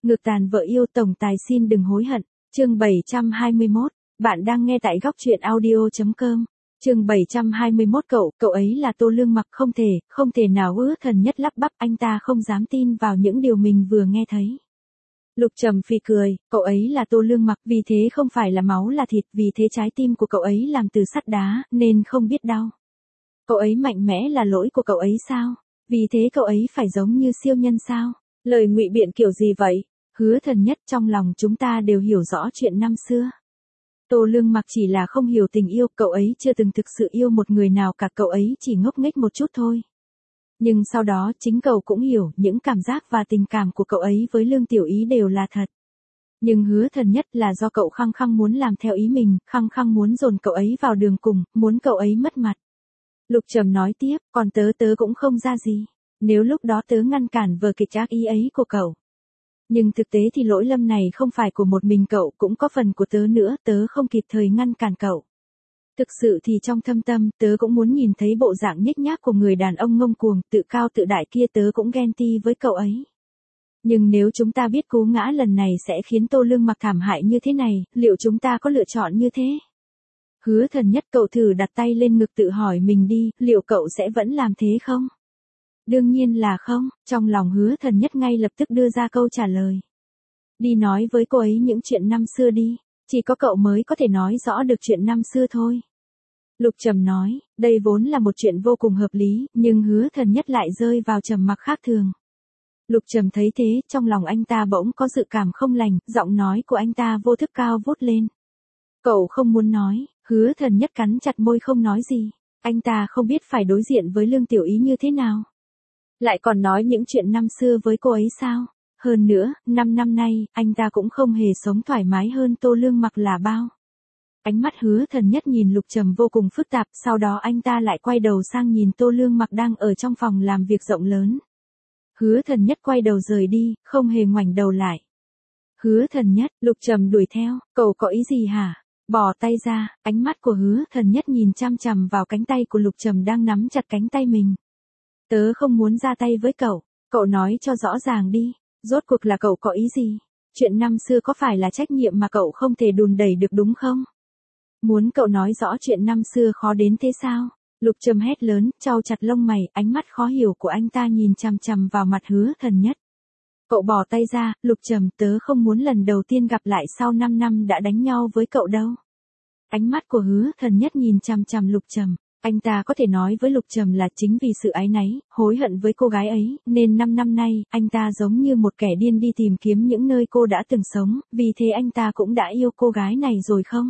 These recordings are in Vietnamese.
Ngược tàn vợ yêu tổng tài xin đừng hối hận. Chương 721. Bạn đang nghe tại góc truyện audio.com. Chương 721. Cậu ấy là Tô Lương Mặc, không thể nào. Hứa Thần Nhất lắp bắp, anh ta không dám tin vào những điều mình vừa nghe thấy. Lục Trầm phì cười, cậu ấy là Tô Lương Mặc, vì thế không phải là máu là thịt, vì thế trái tim của cậu ấy làm từ sắt đá, nên không biết đau. Cậu ấy mạnh mẽ là lỗi của cậu ấy sao? Vì thế cậu ấy phải giống như siêu nhân sao? Lời ngụy biện kiểu gì vậy? Hứa Thần Nhất, trong lòng chúng ta đều hiểu rõ chuyện năm xưa. Tô Lương Mặc chỉ là không hiểu tình yêu, cậu ấy chưa từng thực sự yêu một người nào cả, cậu ấy chỉ ngốc nghếch một chút thôi. Nhưng sau đó chính cậu cũng hiểu, những cảm giác và tình cảm của cậu ấy với Lương Tiểu Ý đều là thật. Nhưng Hứa Thần Nhất là do cậu khăng khăng muốn làm theo ý mình, khăng khăng muốn dồn cậu ấy vào đường cùng, muốn cậu ấy mất mặt. Lục Trầm nói tiếp, còn tớ cũng không ra gì. Nếu lúc đó tớ ngăn cản vở kịch ác ý ấy của cậu. Nhưng thực tế thì lỗi lầm này không phải của một mình cậu, cũng có phần của tớ nữa, tớ không kịp thời ngăn cản cậu. Thực sự thì trong thâm tâm, tớ cũng muốn nhìn thấy bộ dạng nhếch nhác của người đàn ông ngông cuồng, tự cao tự đại kia, tớ cũng ghen ti với cậu ấy. Nhưng nếu chúng ta biết cú ngã lần này sẽ khiến Tô Lương Mặc thảm hại như thế này, liệu chúng ta có lựa chọn như thế? Hứa Thần Nhất, cậu thử đặt tay lên ngực tự hỏi mình đi, liệu cậu sẽ vẫn làm thế không? Đương nhiên là không, trong lòng Hứa Thần Nhất ngay lập tức đưa ra câu trả lời. Đi nói với cô ấy những chuyện năm xưa đi, chỉ có cậu mới có thể nói rõ được chuyện năm xưa thôi. Lục Trầm nói, đây vốn là một chuyện vô cùng hợp lý, nhưng Hứa Thần Nhất lại rơi vào trầm mặc khác thường. Lục Trầm thấy thế, trong lòng anh ta bỗng có dự cảm không lành, giọng nói của anh ta vô thức cao vút lên. Cậu không muốn nói. Hứa Thần Nhất cắn chặt môi không nói gì. Anh ta không biết phải đối diện với Lương Tiểu Ý như thế nào. Lại còn nói những chuyện năm xưa với cô ấy sao? Hơn nữa, 5 năm nay, anh ta cũng không hề sống thoải mái hơn Tô Lương Mặc là bao. Ánh mắt Hứa Thần Nhất nhìn Lục Trầm vô cùng phức tạp, sau đó anh ta lại quay đầu sang nhìn Tô Lương Mặc đang ở trong phòng làm việc rộng lớn. Hứa Thần Nhất quay đầu rời đi, không hề ngoảnh đầu lại. Hứa Thần Nhất, Lục Trầm đuổi theo, cậu có ý gì hả? Bỏ tay ra, ánh mắt của Hứa Thần Nhất nhìn chăm chằm vào cánh tay của Lục Trầm đang nắm chặt cánh tay mình. Tớ không muốn ra tay với cậu nói cho rõ ràng đi, rốt cuộc là cậu có ý gì? Chuyện năm xưa có phải là trách nhiệm mà cậu không thể đùn đẩy được đúng không? Muốn cậu nói rõ chuyện năm xưa khó đến thế sao? Lục Trầm hét lớn, chau chặt lông mày, ánh mắt khó hiểu của anh ta nhìn chằm chằm vào mặt Hứa Thần Nhất. Cậu bỏ tay ra, Lục Trầm, tớ không muốn lần đầu tiên gặp lại sau 5 năm đã đánh nhau với cậu đâu. Ánh mắt của Hứa Thần Nhất nhìn chằm chằm Lục Trầm. Anh ta có thể nói với Lục Trầm là chính vì sự áy náy, hối hận với cô gái ấy, nên 5 năm nay, anh ta giống như một kẻ điên đi tìm kiếm những nơi cô đã từng sống, vì thế anh ta cũng đã yêu cô gái này rồi không?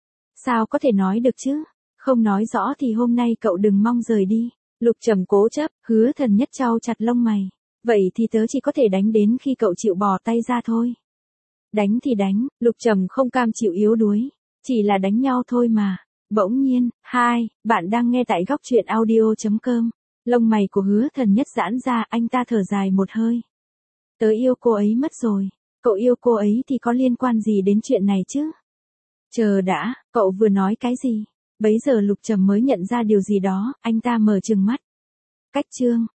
Sao có thể nói được chứ? Không nói rõ thì hôm nay cậu đừng mong rời đi. Lục Trầm cố chấp, Hứa Thần Nhất chau chặt lông mày. Vậy thì tớ chỉ có thể đánh đến khi cậu chịu bỏ tay ra thôi. Đánh thì đánh, Lục Trầm không cam chịu yếu đuối. Chỉ là đánh nhau thôi mà. Bỗng nhiên, bạn đang nghe tại góc truyện audio.com. Lông mày của Hứa Thần Nhất giãn ra, anh ta thở dài một hơi. Tớ yêu cô ấy mất rồi. Cậu yêu cô ấy thì có liên quan gì đến chuyện này chứ? Chờ đã, cậu vừa nói cái gì? Bấy giờ Lục Trầm mới nhận ra điều gì đó, anh ta mở trừng mắt. Cách chương.